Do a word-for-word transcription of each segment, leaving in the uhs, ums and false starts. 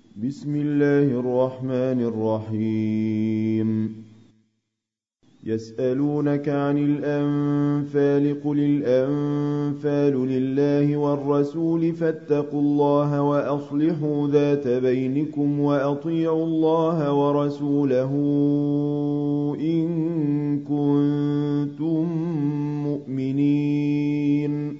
بسم الله الرحمن الرحيم يسألونك عن الأنفال قل الأنفال لله والرسول فاتقوا الله وأصلحوا ذات بينكم وأطيعوا الله ورسوله إن كنتم مؤمنين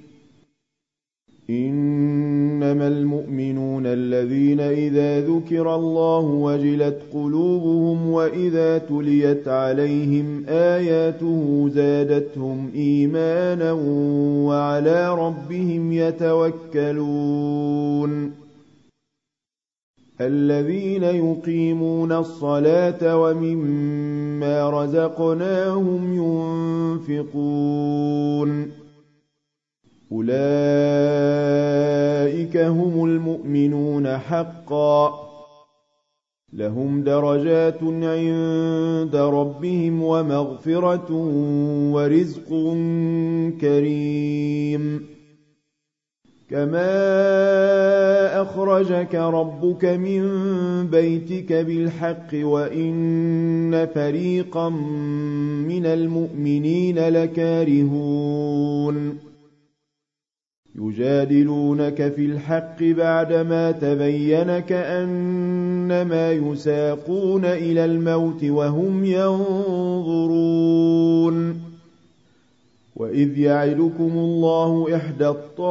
إنما المؤمنون الذين إذا ذكر الله وجلت قلوبهم وإذا تليت عليهم آياته زادتهم إيمانا وعلى ربهم يتوكلون الذين يقيمون الصلاة ومما رزقناهم ينفقون أولئك هم المؤمنون حقا لهم درجات عند ربهم ومغفرة ورزق كريم كما أخرجك ربك من بيتك بالحق وإن فريقا من المؤمنين لكارهون يجادلونك في الحق بعدما تبين كأنما يساقون إلى الموت وهم ينظرون وإذ يعدكم الله إحدى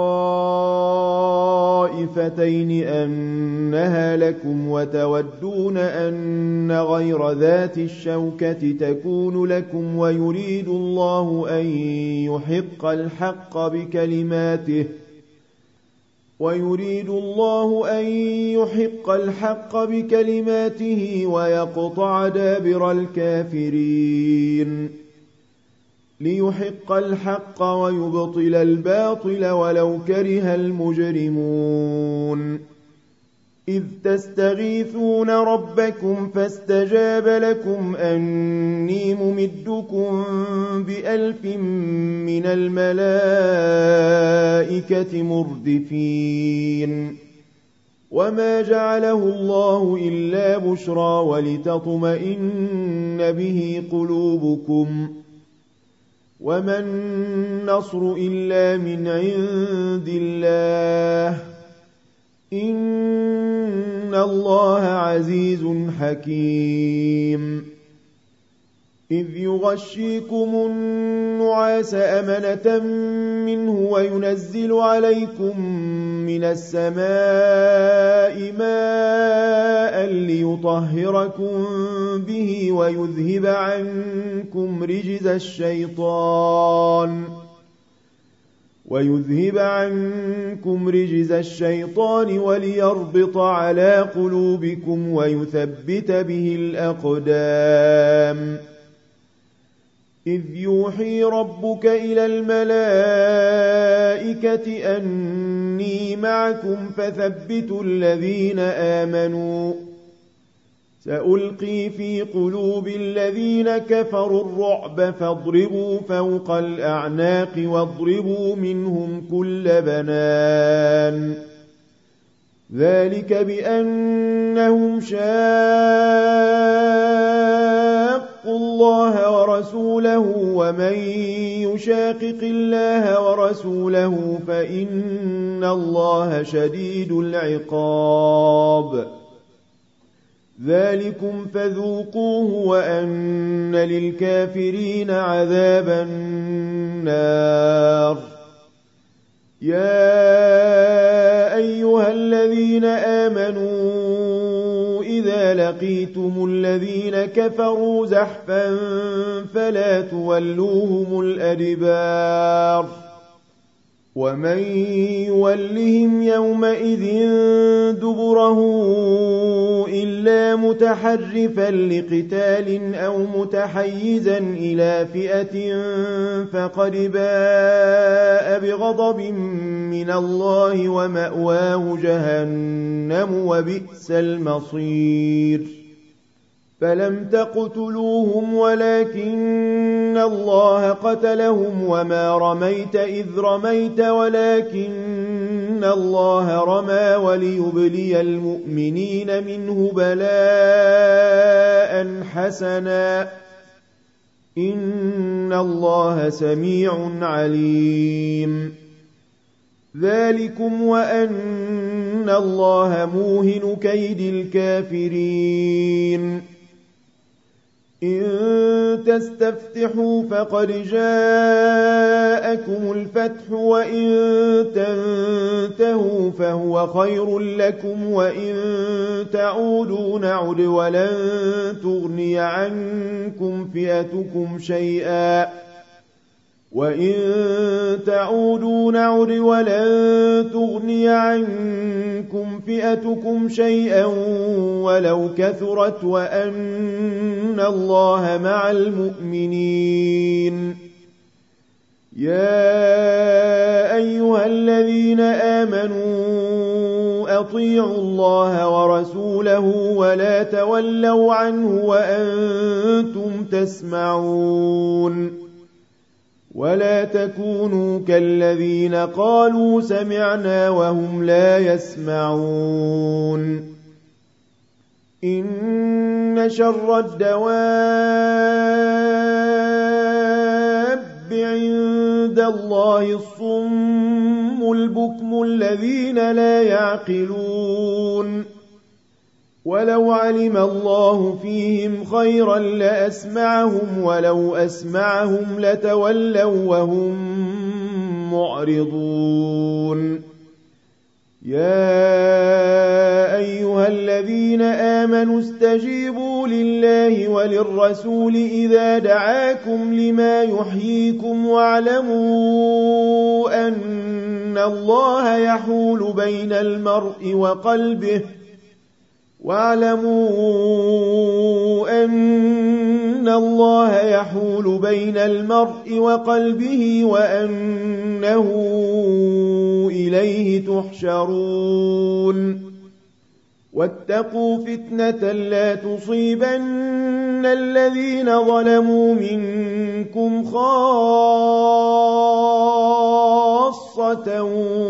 الطائفتين أنها لكم وتودون أن غير ذات الشوكة تكون لكم ويريد الله أن يحق الحق بكلماته ويريد الله أن يحق الحق بكلماته ويقطع دابر الكافرين ليحق الحق ويبطل الباطل ولو كره المجرمون إذ تستغيثون ربكم فاستجاب لكم أني ممدكم بألف من الملائكة مردفين وما جعله الله إلا بشرى ولتطمئن به قلوبكم وما النصر إلا من عند الله إن الله عزيز حكيم إذ يغشيكم النعاس أمنة منه وينزل عليكم من السماء ماء ليطهركم به ويذهب عنكم رجز الشيطان ويذهب عنكم رجز الشيطان وليربط على قلوبكم ويثبت به الأقدام إذ يوحي ربك إلى الملائكة أني معكم فثبتوا الذين آمنوا سألقي في قلوب الذين كفروا الرعب فاضربوا فوق الأعناق واضربوا منهم كل بنان ذلك بأنهم شاقوا الله ورسوله ومن يشاقق الله ورسوله فإن الله شديد العقاب ذلكم فذوقوه وأن للكافرين عذاب النار يا أيها الذين آمنوا إذا لقيتم الذين كفروا زحفا فلا تولوهم الأدبار ومن يولهم يومئذ دبره إلا متحرفا لقتال أو متحيزا إلى فئة فقد باء بغضب من الله ومأواه جهنم وبئس المصير فلم تقتلوهم ولكن الله قتلهم وما رميت إذ رميت ولكن أن الله رمى وليبلي المؤمنين منه بلاء حسنا إن الله سميع عليم ذلكم وأن الله موهن كيد الكافرين إن تستفتحوا فقد جاءكم الفتح وإن تنتهوا فهو خير لكم وإن تعودوا نعد ولن تغني عنكم فئتكم شيئا وإن تعودوا نعد ولن تغني عنكم فئتكم شيئا ولو كثرت وأن الله مع المؤمنين يا أيها الذين آمنوا أطيعوا الله ورسوله ولا تولوا عنه وأنتم تسمعون ولا تكونوا كالذين قالوا سمعنا وهم لا يسمعون إن شر الدواب عند الله الصم البكم الذين لا يعقلون ولو علم الله فيهم خيرا لأسمعهم ولو أسمعهم لتولوا وهم معرضون يا أيها الذين آمنوا استجيبوا لله وللرسول إذا دعاكم لما يحييكم واعلموا أن الله يحول بين المرء وقلبه واعلموا أن الله يحول بين المرء وقلبه وأنه إليه تحشرون واتقوا فتنة لا تصيبن الذين ظلموا منكم خاصة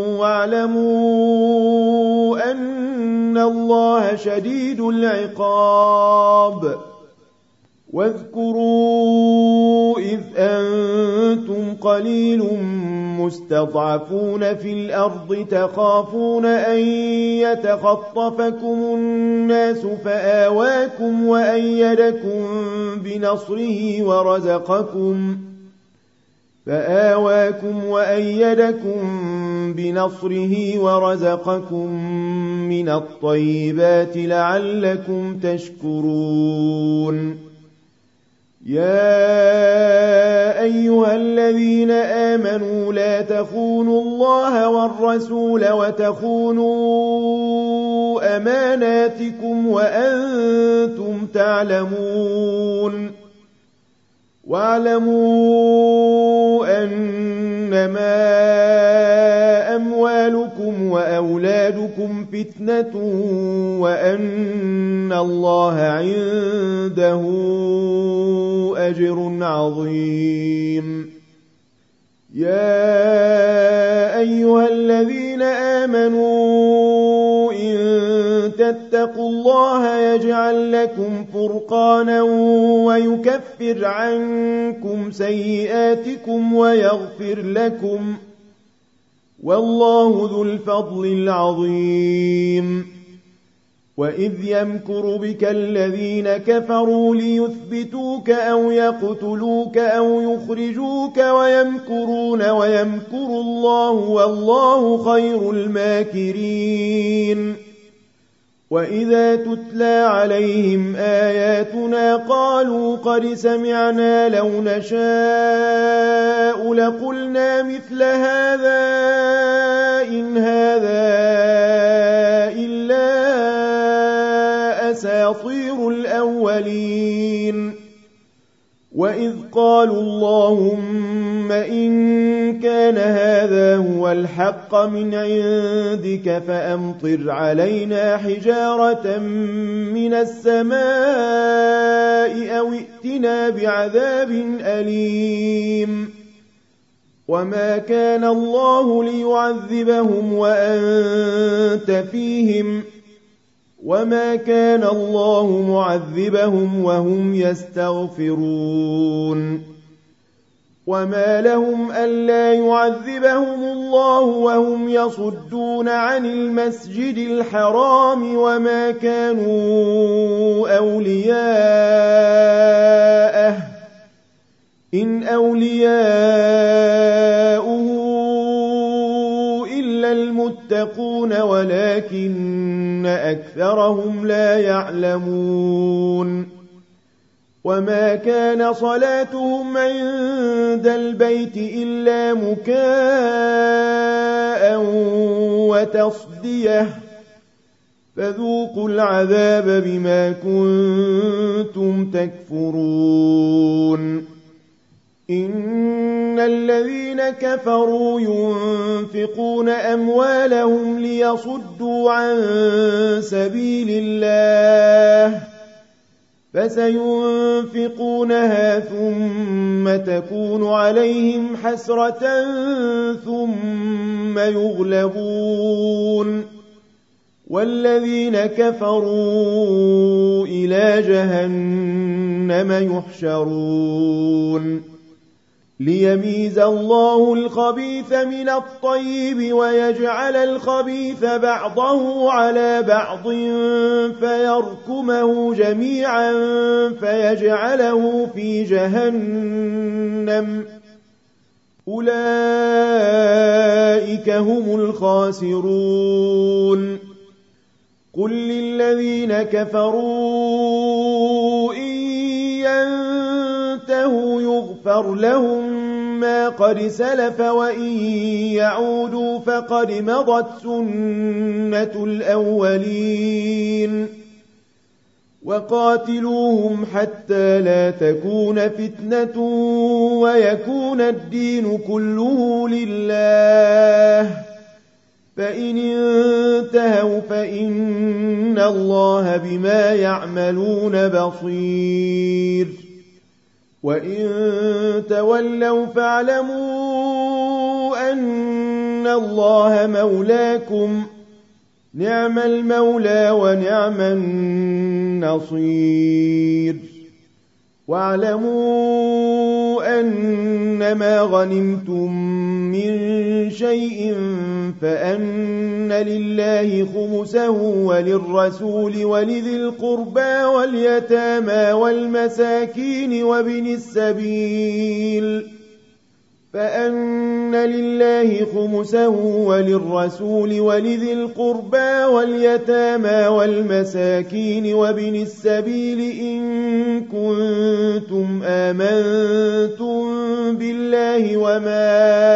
واعلموا أن الله شديد العقاب واذكروا إذ أنتم قليل مستضعفون في الأرض تخافون أن يتخطفكم الناس فآواكم وأيدكم بنصره ورزقكم فآواكم وأيدكم بنصره ورزقكم من الطيبات لعلكم تشكرون يا أيها الذين آمنوا لا تخونوا الله والرسول وتخونوا أماناتكم وأنتم تعلمون واعلموا أنما أموالكم وأولادكم فتنة وأن الله عنده أجر عظيم يا أيها الذين آمنوا إن تتقوا الله يجعل لكم فرقانا ويكفر عنكم سيئاتكم ويغفر لكم والله ذو الفضل العظيم وإذ يمكر بك الذين كفروا ليثبتوك أو يقتلوك أو يخرجوك ويمكرون ويمكر الله والله خير الماكرين وإذا تتلى عليهم آياتنا قالوا قد سمعنا لو نشاء لقلنا مثل هذا إن هذا إلا أساطير الأولين وإذ قالوا اللهم إن كان هذا هو الحق من عندك فأمطر علينا حجارة من السماء أو ائتنا بعذاب أليم وما كان الله ليعذبهم وأنت فيهم وما كان الله معذبهم وهم يستغفرون وما لهم ألا يعذبهم الله وهم يصدون عن المسجد الحرام وما كانوا أولياءه إن أولياؤه إلا المتقون ولكن أكثرهم لا يعلمون وما كان صلاتهم عند البيت إلا مكاء وتصدية فذوقوا العذاب بما كنتم تكفرون إن الذين كفروا ينفقون أموالهم ليصدوا عن سبيل الله فسينفقونها ثم تكون عليهم حسرة ثم يغلبون والذين كفروا إلى جهنم يحشرون ليميز الله الخبيث من الطيب ويجعل الخبيث بعضه على بعض فيركمه جميعا فيجعله في جهنم أولئك هم الخاسرون قل للذين كفروا إن ينتهوا يغفر لهم ما قد سلف وإن يعودوا فقد مضت سنة الأولين وقاتلوهم حتى لا تكون فتنة ويكون الدين كله لله فإن انتهوا فإن الله بما يعملون بصير وإن تولوا فاعلموا أن الله مولاكم نعم المولى ونعم النصير واعلموا أنما غنمتم من شيء فأن لله خمسه وللرسول ولذي القربى واليتامى والمساكين وابن السبيل فأن لله خمسه وللرسول ولذي القربى واليتامى والمساكين وابن السبيل إن كنتم آمنتم بالله وما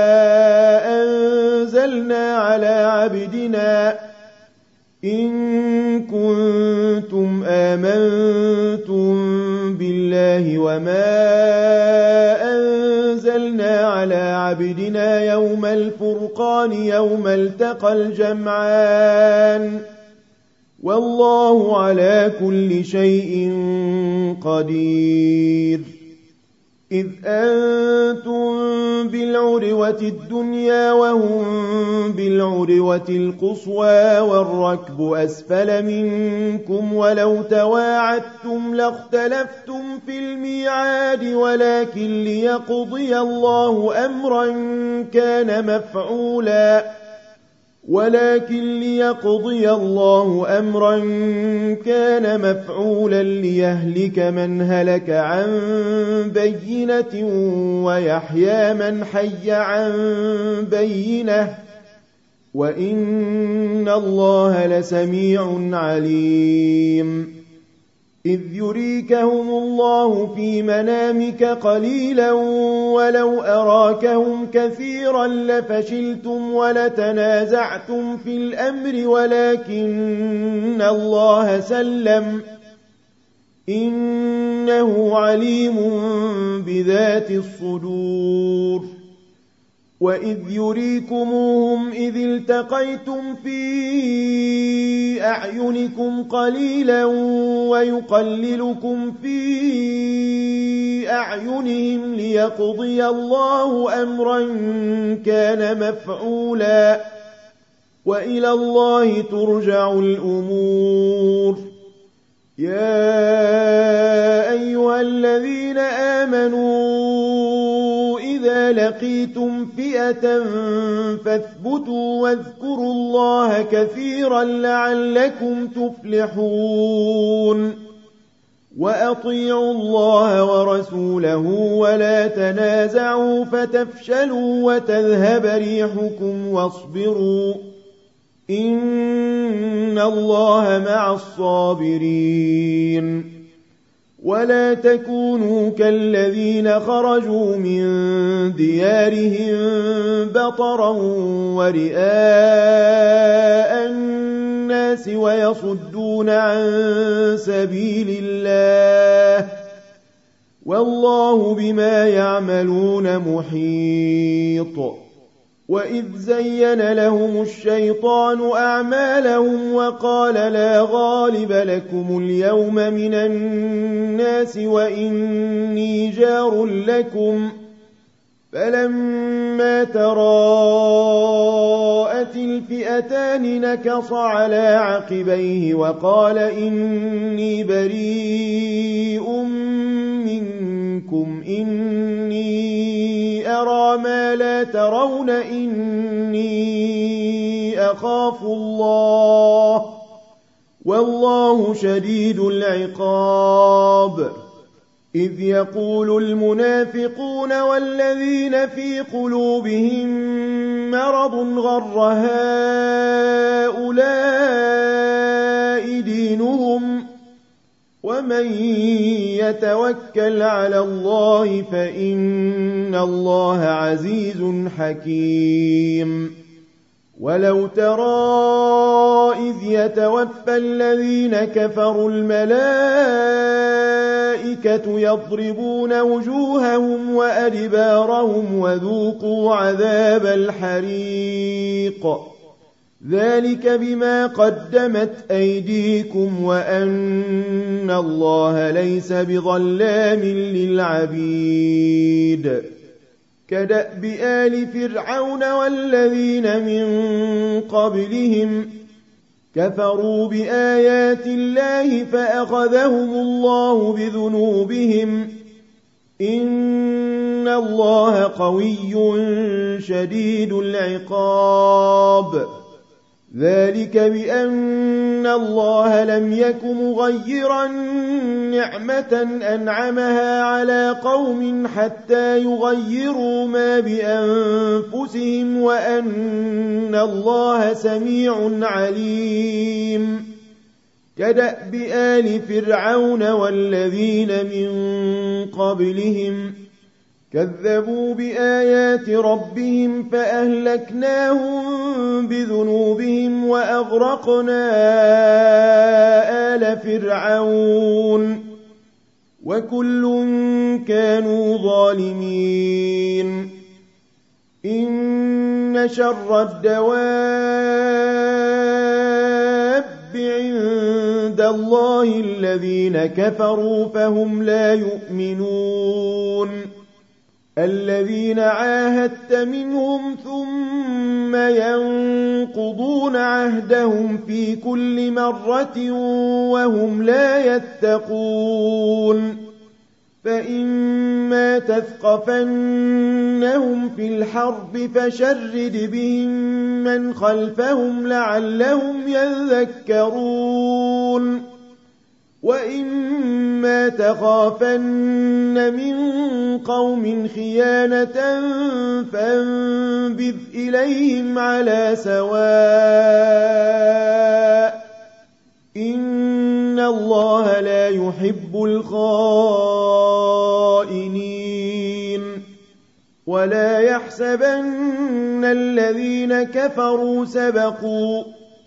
أنزلنا على عبدنا إن كنتم آمنتم بالله وما أنزلنا على عبدنا يوم الفرقان يوم التقى الجمعان والله على كل شيء قدير إذ أنتم بالعروة الدنيا وهم بالعروة القصوى والركب أسفل منكم ولو تواعدتم لاختلفتم في الميعاد ولكن ليقضي الله أمرا كان مفعولا ولكن ليقضي الله أمرا كان مفعولا ليهلك من هلك عن بينة ويحيى من حي عن بينة وإن الله لسميع عليم إذ يريكهم الله في منامك قليلا ولو أراكهم كثيرا لفشلتم ولتنازعتم في الأمر ولكن الله سلم إنه عليم بذات الصدور وإذ يريكموهم إذ التقيتم في أعينكم قليلا ويقللكم في أعينهم ليقضي الله أمرا كان مفعولا وإلى الله ترجع الأمور. يا أيها الذين آمنوا إذا لقيتم فئة فاثبتوا واذكروا الله كثيرا لعلكم تفلحون. وأطيعوا الله ورسوله ولا تنازعوا فتفشلوا وتذهب ريحكم واصبروا إن الله مع الصابرين. ولا تكونوا كالذين خرجوا من ديارهم بطرا ورئاء الناس ويصدون عن سبيل الله والله بما يعملون محيط. وإذ زين لهم الشيطان أعمالهم وقال لا غالب لكم اليوم من الناس وإني جار لكم فلما تراءت الفئتان نكص على عقبيه وقال إني بريء منكم إني أرى ما لا ترون إني أخاف الله والله شديد العقاب. إذ يقول المنافقون والذين في قلوبهم مرض غر هؤلاء دينهم ومن يتوكل على الله فإن الله عزيز حكيم. ولو ترى إذ يتوفى الذين كفروا الملائكة يضربون وجوههم وأدبارهم وذوقوا عذاب الحريق ذلك بما قدمت أيديكم وأن الله ليس بظلام للعبيد. كدأب آل فرعون والذين من قبلهم كفروا بآيات الله فأخذهم الله بذنوبهم إن الله قوي شديد العقاب. ذلك بأن الله لم يك مغيرا نعمة أنعمها على قوم حتى يغيروا ما بأنفسهم وأن الله سميع عليم. كدأب آل فرعون والذين من قبلهم كذبوا بآيات ربهم فأهلكناهم بذنوبهم وأغرقنا آل فرعون وكل كانوا ظالمين. إن شر الدواب عند الله الذين كفروا فهم لا يؤمنون. الذين عاهدت منهم ثم ينقضون عهدهم في كل مرة وهم لا يتقون. فإما تثقفنهم في الحرب فشرد بهم من خلفهم لعلهم يذكرون. وإما تخافن من قوم خيانة فانبذ إليهم على سواء إن الله لا يحب الخائنين. ولا يحسبن الذين كفروا سبقوا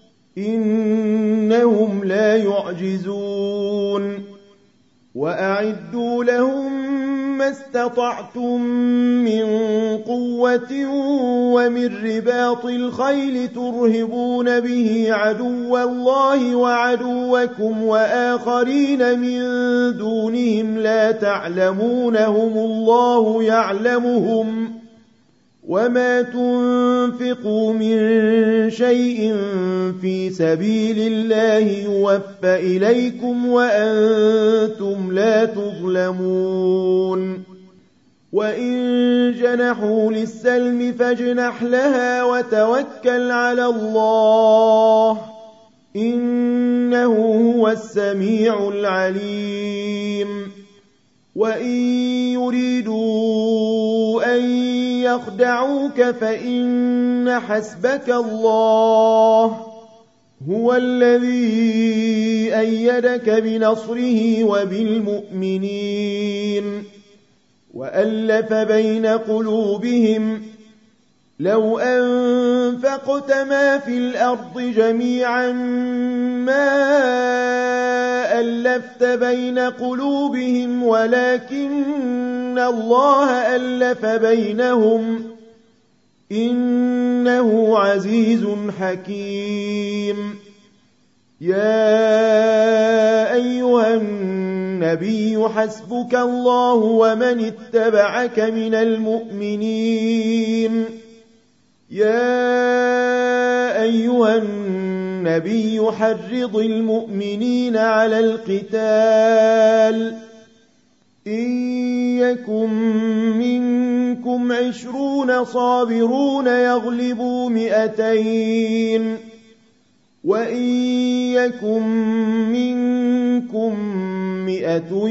إنهم لا يعجزون. وأعدوا لهم ما استطعتم من قوة ومن رباط الخيل ترهبون به عدو الله وعدوكم وآخرين من دونهم لا تعلمونهم الله يعلمهم وما تنفقوا من شيء في سبيل الله يوفى إليكم وأنتم لا تظلمون وإن جنحوا للسلم فاجنح لها وتوكل على الله إنه هو السميع العليم وإن يريدوا أن يخدعوك فإن حسبك الله هو الذي أيدك بنصره وبالمؤمنين وألف بين قلوبهم لو أنفقت ما في الأرض جميعا ما ألفت بين قلوبهم ولكن الله ألف بينهم إنه عزيز حكيم يا أيها النبي حسبك الله ومن اتبعك من المؤمنين يا أيها النبي حرض المؤمنين على القتال إن يكن منكم عشرون صابرون يغلبوا مئتين وإن يكن منكم مئة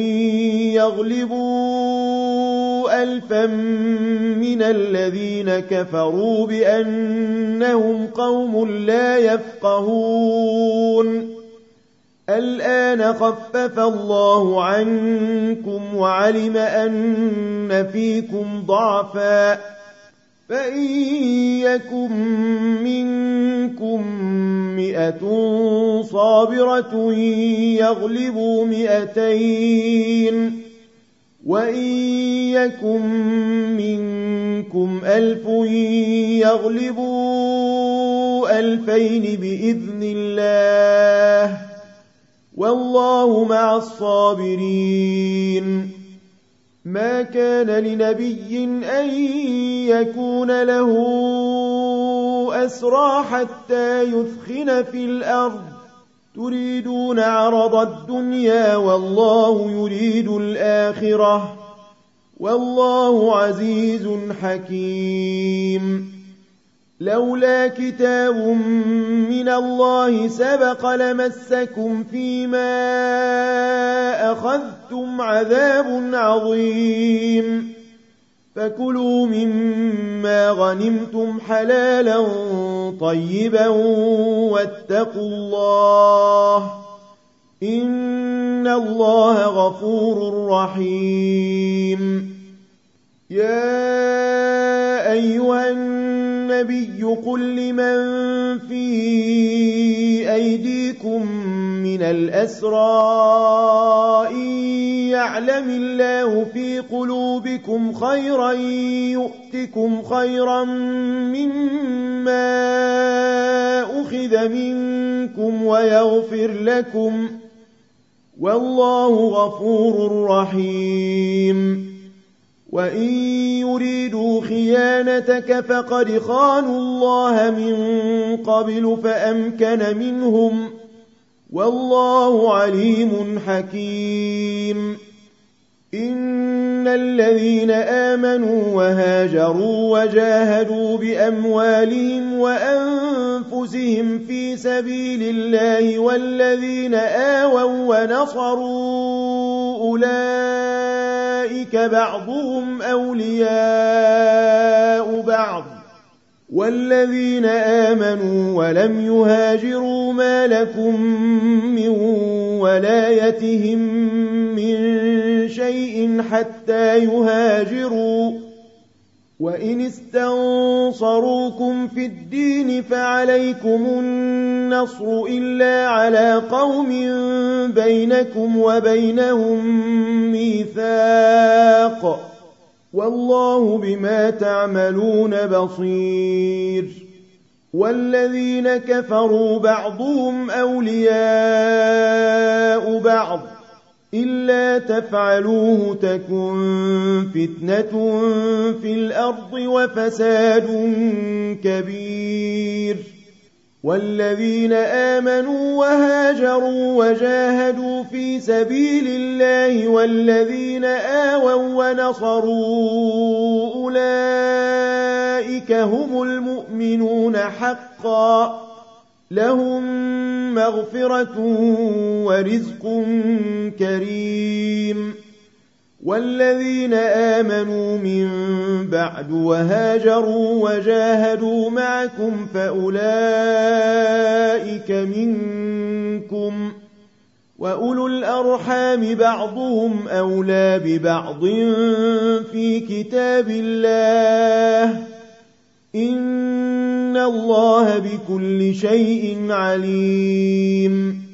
يغلبوا ألفا من الذين كفروا بأنهم قوم لا يفقهون الآن خفف الله عنكم وعلم أن فيكم ضعفا فإن يكن منكم مئة صابرة يغلبوا مئتين وإن يكن منكم ألف يغلبوا ألفين بإذن الله والله مع الصابرين ما كان لنبي أن يكون له أسرى حتى يثخن في الأرض تريدون عرض الدنيا والله يريد الآخرة والله عزيز حكيم لولا كتاب من الله سبق لمسكم فيما أخذتم عذاب عظيم فكلوا مما غنمتم حلالا طيبا واتقوا الله إن الله غفور رحيم يا أيها النبي قل لمن في أيديكم من الأسرى إن يعلم الله في قلوبكم خيرا يؤتكم خيرا مما أخذ منكم ويغفر لكم والله غفور رحيم وإن يريدوا خيانتك فقد خانوا الله من قبل فأمكن منهم والله عليم حكيم إن الذين آمنوا وهاجروا وجاهدوا بأموالهم وأنفسهم في سبيل الله والذين آووا ونصروا أولئك بعضهم أولياء بعض والذين آمنوا ولم يهاجروا ما لكم من ولايتهم من شيء حتى يهاجروا وإن استنصروكم في الدين فعليكم النصر النصر إلا على قوم بينكم وبينهم ميثاق والله بما تعملون بصير والذين كفروا بعضهم أولياء بعض إلا تفعلوه تكن فتنة في الأرض وفساد كبير والذين آمنوا وهاجروا وجاهدوا في سبيل الله والذين آووا ونصروا أولئك هم المؤمنون حقا لهم مغفرة ورزق كريم والذين آمنوا من بعد وهاجروا وجاهدوا معكم فأولئك منكم وأولو الأرحام بعضهم أولى ببعض في كتاب الله إن الله بكل شيء عليم